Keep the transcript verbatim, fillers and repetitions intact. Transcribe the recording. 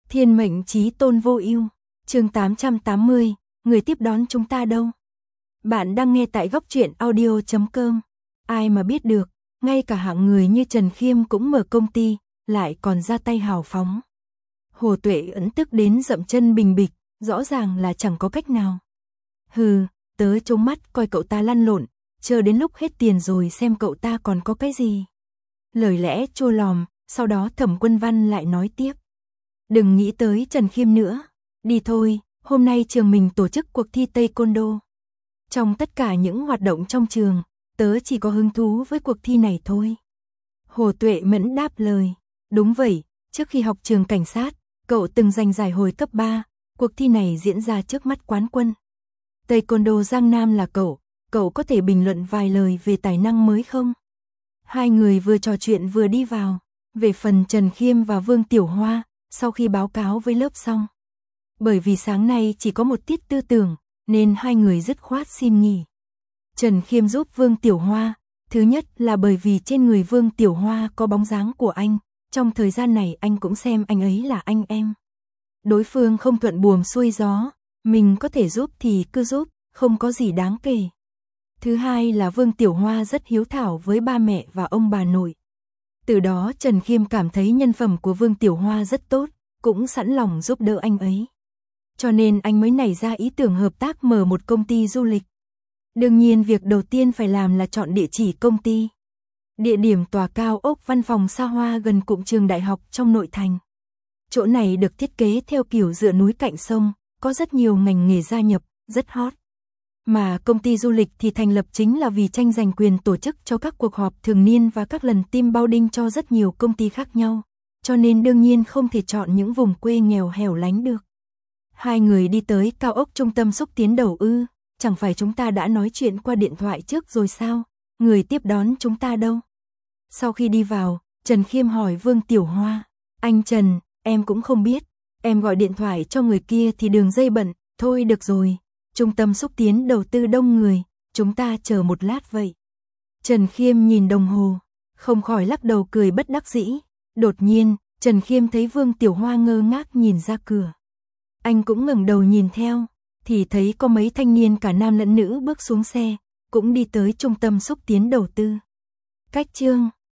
Thiên mệnh chí tôn vô ưu, chương tám trăm tám mươi, người tiếp đón chúng ta đâu? Bạn đang nghe tại góc truyện audio chấm com. Ai mà biết được, ngay cả hạng người như Trần Khiêm cũng mở công ty, lại còn ra tay hào phóng. Hồ Tuệ ấn tức đến dậm chân bình bịch, rõ ràng là chẳng có cách nào. Hừ, tớ trông mắt coi cậu ta lăn lộn, chờ đến lúc hết tiền rồi xem cậu ta còn có cái gì. Lời lẽ chua lòm, sau đó Thẩm Quân Văn lại nói tiếp. Đừng nghĩ tới Trần Khiêm nữa, đi thôi, hôm nay trường mình tổ chức cuộc thi Taekwondo. Trong tất cả những hoạt động trong trường, tớ chỉ có hứng thú với cuộc thi này thôi. Hồ Tuệ Mẫn đáp lời, đúng vậy, trước khi học trường cảnh sát, cậu từng giành giải hồi cấp ba, cuộc thi này diễn ra trước mắt quán quân. Taekwondo Giang Nam là cậu, cậu có thể bình luận vài lời về tài năng mới không? Hai người vừa trò chuyện vừa đi vào, về phần Trần Khiêm và Vương Tiểu Hoa, sau khi báo cáo với lớp xong. Bởi vì sáng nay chỉ có một tiết tư tưởng, nên hai người dứt khoát xin nghỉ. Trần Khiêm giúp Vương Tiểu Hoa, thứ nhất là bởi vì trên người Vương Tiểu Hoa có bóng dáng của anh, trong thời gian này anh cũng xem anh ấy là anh em. Đối phương không thuận buồm xuôi gió, mình có thể giúp thì cứ giúp, không có gì đáng kể. Thứ hai là Vương Tiểu Hoa rất hiếu thảo với ba mẹ và ông bà nội. Từ đó Trần Khiêm cảm thấy nhân phẩm của Vương Tiểu Hoa rất tốt, cũng sẵn lòng giúp đỡ anh ấy. Cho nên anh mới nảy ra ý tưởng hợp tác mở một công ty du lịch. Đương nhiên việc đầu tiên phải làm là chọn địa chỉ công ty. Địa điểm tòa cao ốc văn phòng xa hoa gần cụm trường đại học trong nội thành. Chỗ này được thiết kế theo kiểu dựa núi cạnh sông, có rất nhiều ngành nghề gia nhập, rất hot. Mà công ty du lịch thì thành lập chính là vì tranh giành quyền tổ chức cho các cuộc họp thường niên và các lần team building cho rất nhiều công ty khác nhau, cho nên đương nhiên không thể chọn những vùng quê nghèo hẻo lánh được. Hai người đi tới cao ốc trung tâm xúc tiến đầu ư, chẳng phải chúng ta đã nói chuyện qua điện thoại trước rồi sao, người tiếp đón chúng ta đâu? Sau khi đi vào, Trần Khiêm hỏi Vương Tiểu Hoa, anh Trần, em cũng không biết, em gọi điện thoại cho người kia thì đường dây bận, thôi được rồi. Trung tâm xúc tiến đầu tư đông người, chúng ta chờ một lát vậy. Trần Khiêm nhìn đồng hồ, không khỏi lắc đầu cười bất đắc dĩ. Đột nhiên, Trần Khiêm thấy Vương Tiểu Hoa ngơ ngác nhìn ra cửa. Anh cũng ngẩng đầu nhìn theo, thì thấy có mấy thanh niên cả nam lẫn nữ bước xuống xe, cũng đi tới trung tâm xúc tiến đầu tư. Cách chương